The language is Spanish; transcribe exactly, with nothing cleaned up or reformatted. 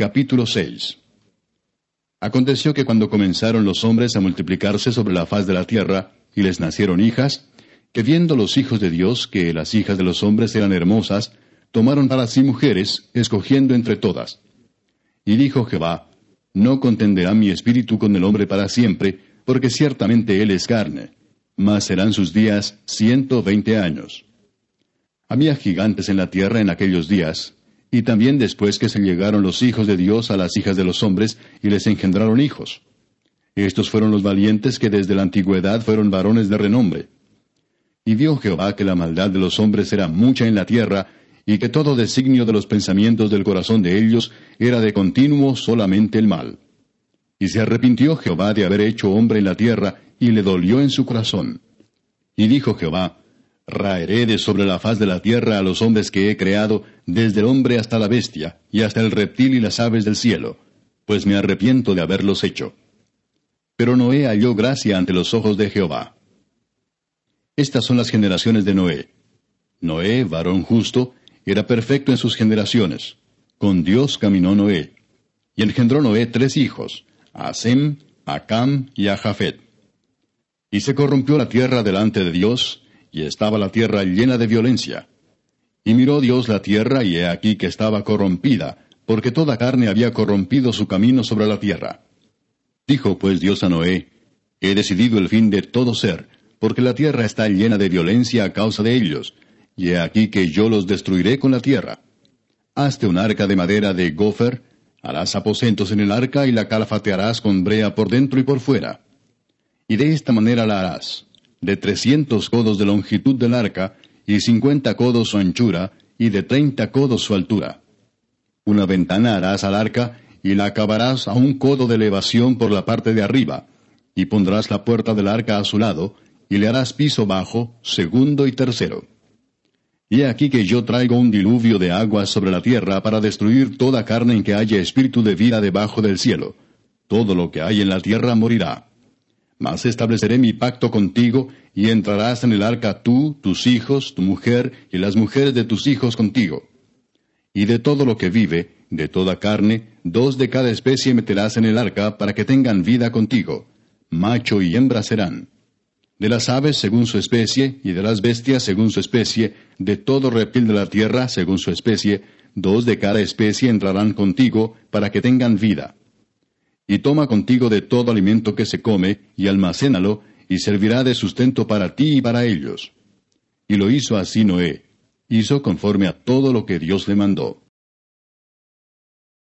Capítulo seis. Aconteció que cuando comenzaron los hombres a multiplicarse sobre la faz de la tierra, y les nacieron hijas, que viendo los hijos de Dios que las hijas de los hombres eran hermosas, tomaron para sí mujeres, escogiendo entre todas. Y dijo Jehová, no contenderá mi espíritu con el hombre para siempre, porque ciertamente él es carne, mas serán sus días ciento veinte años. Había gigantes en la tierra en aquellos días, y también después que se llegaron los hijos de Dios a las hijas de los hombres, y les engendraron hijos. Estos fueron los valientes que desde la antigüedad fueron varones de renombre. Y vio Jehová que la maldad de los hombres era mucha en la tierra, y que todo designio de los pensamientos del corazón de ellos era de continuo solamente el mal. Y se arrepintió Jehová de haber hecho hombre en la tierra, y le dolió en su corazón. Y dijo Jehová, raeré de sobre la faz de la tierra a los hombres que he creado, desde el hombre hasta la bestia, y hasta el reptil y las aves del cielo, pues me arrepiento de haberlos hecho. Pero Noé halló gracia ante los ojos de Jehová. Estas son las generaciones de Noé. Noé, varón justo, era perfecto en sus generaciones. Con Dios caminó Noé. Y engendró Noé tres hijos, a Sem, a Cam y a Jafet. Y se corrompió la tierra delante de Dios, y estaba la tierra llena de violencia. Y miró Dios la tierra, y he aquí que estaba corrompida, porque toda carne había corrompido su camino sobre la tierra. Dijo pues Dios a Noé, he decidido el fin de todo ser, porque la tierra está llena de violencia a causa de ellos, y he aquí que yo los destruiré con la tierra. Hazte un arca de madera de gofer, harás aposentos en el arca y la calafatearás con brea por dentro y por fuera. Y de esta manera la harás, de trescientos codos de longitud del arca, y cincuenta codos su anchura, y de treinta codos su altura. Una ventana harás al arca, y la acabarás a un codo de elevación por la parte de arriba, y pondrás la puerta del arca a su lado, y le harás piso bajo, segundo y tercero. Y he aquí que yo traigo un diluvio de aguas sobre la tierra para destruir toda carne en que haya espíritu de vida debajo del cielo. Todo lo que hay en la tierra morirá. Mas estableceré mi pacto contigo, y entrarás en el arca tú, tus hijos, tu mujer, y las mujeres de tus hijos contigo. Y de todo lo que vive, de toda carne, dos de cada especie meterás en el arca, para que tengan vida contigo. Macho y hembra serán. De las aves según su especie, y de las bestias según su especie, de todo reptil de la tierra según su especie, dos de cada especie entrarán contigo, para que tengan vida. Y toma contigo de todo alimento que se come, y almacénalo, y servirá de sustento para ti y para ellos. Y lo hizo así Noé. Hizo conforme a todo lo que Dios le mandó.